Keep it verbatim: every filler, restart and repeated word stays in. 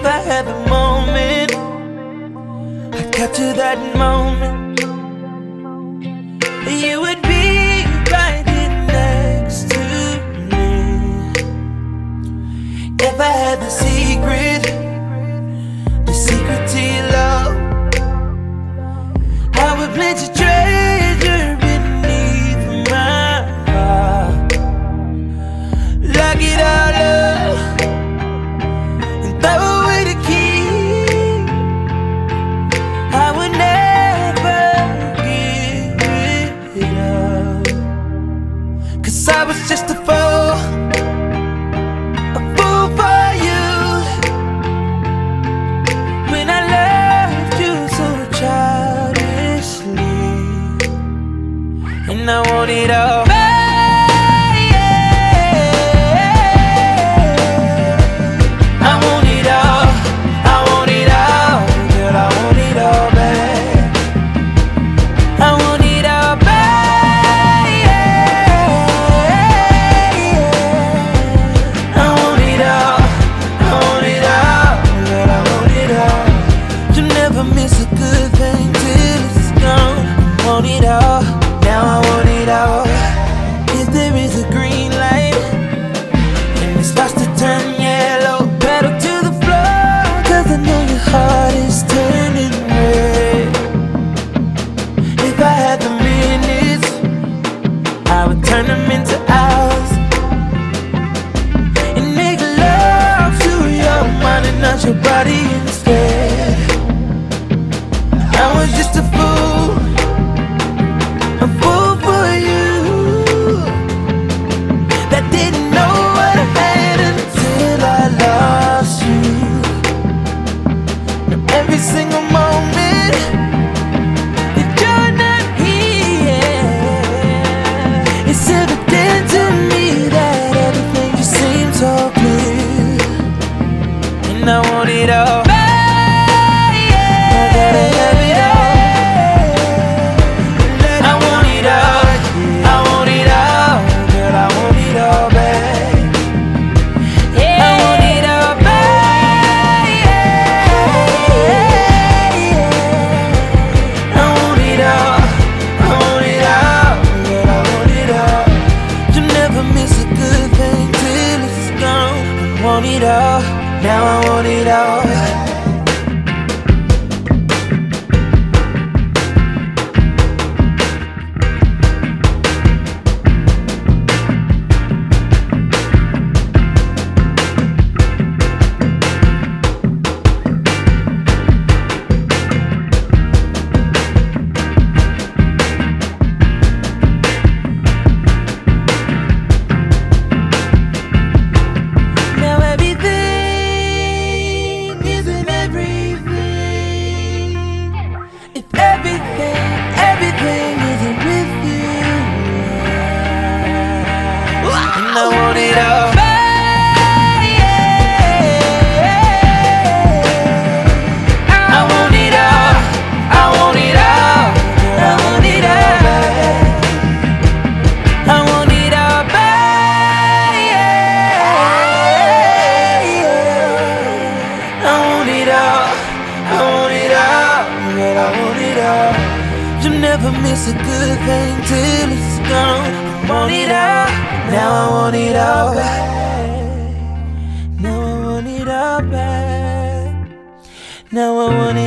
I had the moment, I'd capture that moment. You would be right here next to me. If I had the secret, the secret to your love, I would pledge a treasure beneath my heart. Lock it all up and throw away the key. I would never give it up, 'cause I was just a fool, a fool for you, when I loved you so childishly. And I want it all. Turn them into hours and make love to your mind and not your body instead. I was just a fool, a fool for you, that didn't know what I had until I lost you. Now every single moment that you're not here, it's evident to me that everything just seems so clear. And I want it all. I gotta have it all. I want it all. I want it all. Girl, I want it all back. I want it all back. I want it all. I want it all. Girl, I want it all. You never miss a good thing till it's gone. I want it all. Now I want it all. I want it all. I want it all. I want it all. I want it all back. I want it all back. I want it all. I want it all. Girl, I want it all. You never miss a good thing till it's gone. I want it all. Now I want it all back. Now I want it all back. Now I want it